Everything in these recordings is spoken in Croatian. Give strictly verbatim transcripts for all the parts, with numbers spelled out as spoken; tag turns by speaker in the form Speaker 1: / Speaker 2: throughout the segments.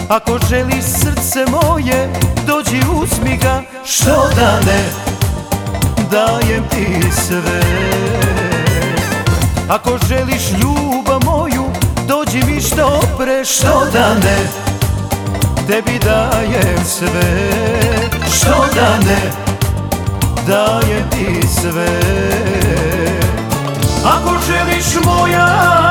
Speaker 1: Ako želiš srce moje, dođi uzmi ga, što da ne, dajem ti sve. Ako želiš ljubav moju, dođi mi što pre, što da ne, tebi dajem sve. Što da ne, dajem ti sve. Ako želiš moja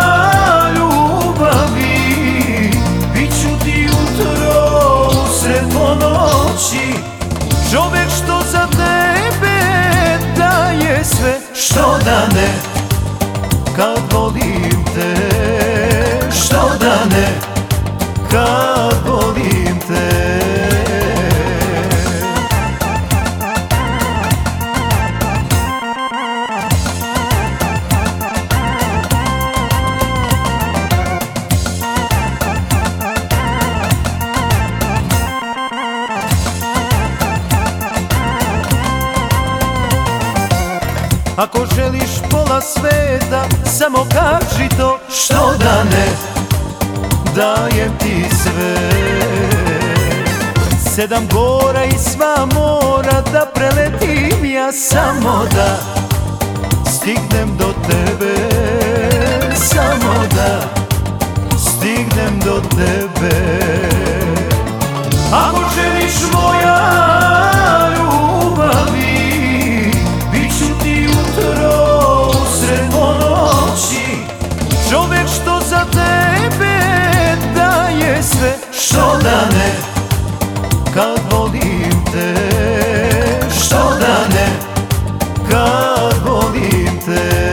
Speaker 1: ljubavi, bit ću ti jutro usred ponoći, čovek što za tebe daje sve. Što da ne, kad volim te, što da ne, kad volim te. Ako želiš pola sveta, samo kaži to, što da ne, dajem ti sve. Sedam gora i sva mora da preletim ja, samo da stignem do tebe, samo da stignem do tebe. Ako želiš moja ljubavi, bit ću ti jutro usred ponoći, čovek što za tebe daje sve. Što da ne, kad volim te, što da ne, kad volim te.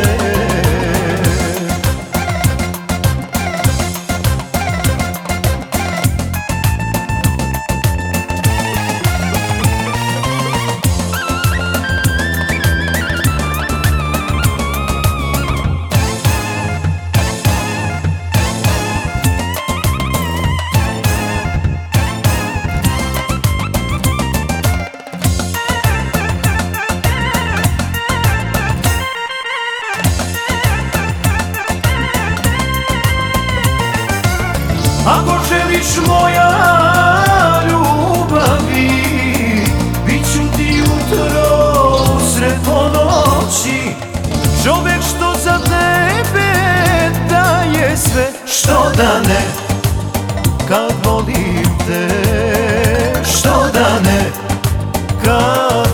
Speaker 1: Ako želiš moja ljubavi, bit ću ti jutro usred ponoći, čovek što za tebe daje sve. Što da ne, kad volim te, što da ne, kad